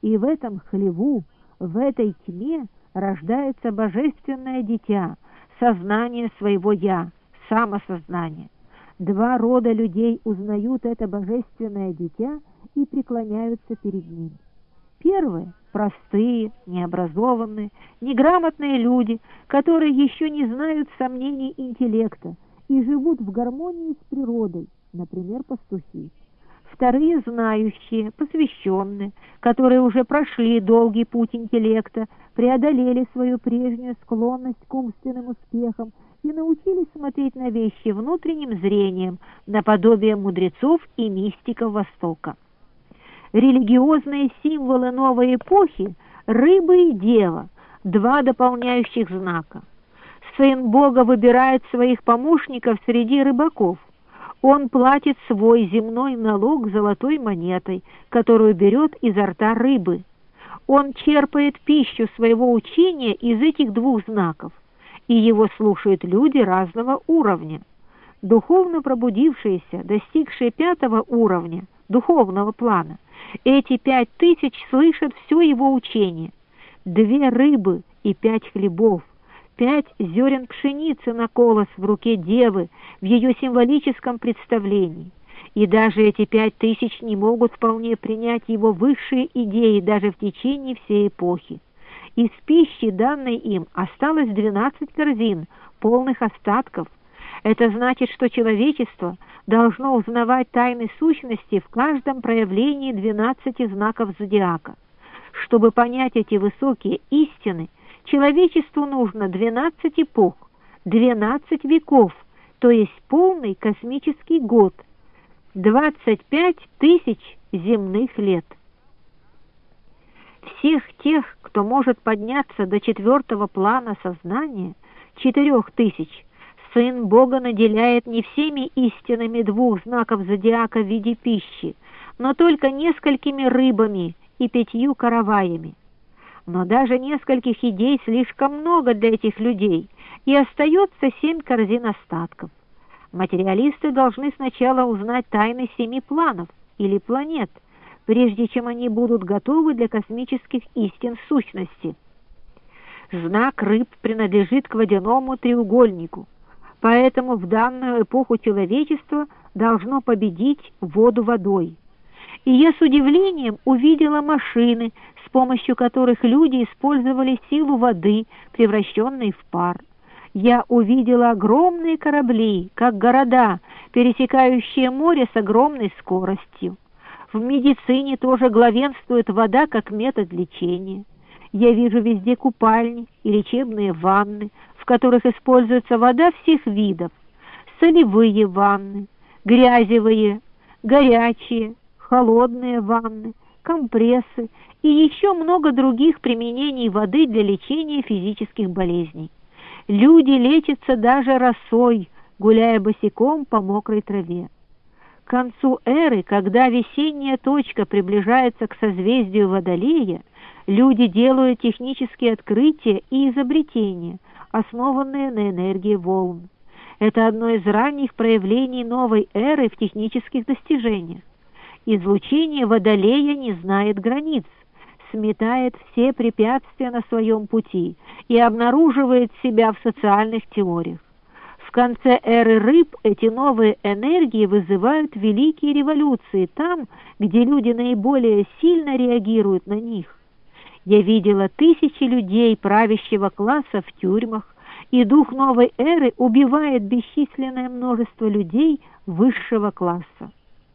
И в этом хлеву, в этой тьме рождается божественное дитя, сознание своего «я», самосознание. Два рода людей узнают это божественное дитя и преклоняются перед ним. Первые – простые, необразованные, неграмотные люди, которые еще не знают сомнений интеллекта и живут в гармонии с природой, например, пастухи. Вторые – знающие, посвященные, которые уже прошли долгий путь интеллекта, преодолели свою прежнюю склонность к умственным успехам и научились смотреть на вещи внутренним зрением, наподобие мудрецов и мистиков Востока. Религиозные символы новой эпохи – рыба и дева, два дополняющих знака. Сын Бога выбирает своих помощников среди рыбаков. Он платит свой земной налог золотой монетой, которую берет изо рта рыбы. Он черпает пищу своего учения из этих двух знаков, и его слушают люди разного уровня. Духовно пробудившиеся, достигшие 5-го уровня, духовного плана, эти 5000 слышат все его учение. 2 рыбы и 5 хлебов, 5 зерен пшеницы на колос в руке девы в ее символическом представлении. И даже эти 5000 не могут вполне принять его высшие идеи даже в течение всей эпохи. Из пищи, данной им, осталось 12 корзин, полных остатков. Это значит, что человечество должно узнавать тайны сущности в каждом проявлении 12 знаков зодиака. Чтобы понять эти высокие истины, человечеству нужно 12 эпох, 12 веков, то есть полный космический год, 25 000 земных лет. Всех тех, кто может подняться до 4-го плана сознания, 4000, Сын Бога наделяет не всеми истинами 2 знаков зодиака в виде пищи, но только несколькими рыбами и 5 караваями. Но даже нескольких идей слишком много для этих людей, и остается 7 корзин остатков. Материалисты должны сначала узнать тайны 7 планов или планет, прежде чем они будут готовы для космических истин сущности. Знак рыб принадлежит к водяному треугольнику, поэтому в данную эпоху человечество должно победить воду водой. И я с удивлением увидела машины, с помощью которых люди использовали силу воды, превращенной в пар. Я увидела огромные корабли, как города, пересекающие море с огромной скоростью. В медицине тоже главенствует вода как метод лечения. Я вижу везде купальни и лечебные ванны, в которых используется вода всех видов: солевые ванны, грязевые, горячие, холодные ванны, компрессы и еще много других применений воды для лечения физических болезней. Люди лечатся даже росой, гуляя босиком по мокрой траве. К концу эры, когда весенняя точка приближается к созвездию Водолея, люди делают технические открытия и изобретения, основанные на энергии волн. Это одно из ранних проявлений новой эры в технических достижениях. Излучение Водолея не знает границ, сметает все препятствия на своем пути и обнаруживает себя в социальных теориях. В конце эры рыб эти новые энергии вызывают великие революции там, где люди наиболее сильно реагируют на них. Я видела тысячи людей правящего класса в тюрьмах, и дух новой эры убивает бесчисленное множество людей высшего класса.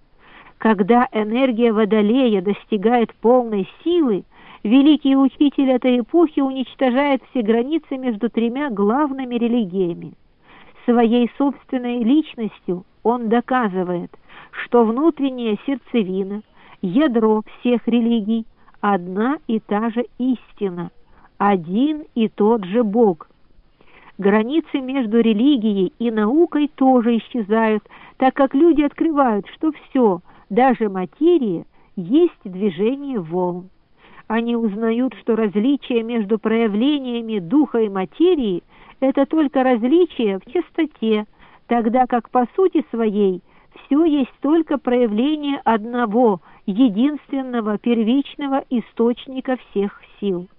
Когда энергия Водолея достигает полной силы, великий учитель этой эпохи уничтожает все границы между 3 главными религиями. Своей собственной личностью он доказывает, что внутренняя сердцевина, ядро всех религий – одна и та же истина, один и тот же Бог. Границы между религией и наукой тоже исчезают, так как люди открывают, что все, даже материя, есть движение волн. Они узнают, что различие между проявлениями духа и материи – это только различие в частоте, тогда как по сути своей все есть только проявление одного, единственного первичного источника всех сил.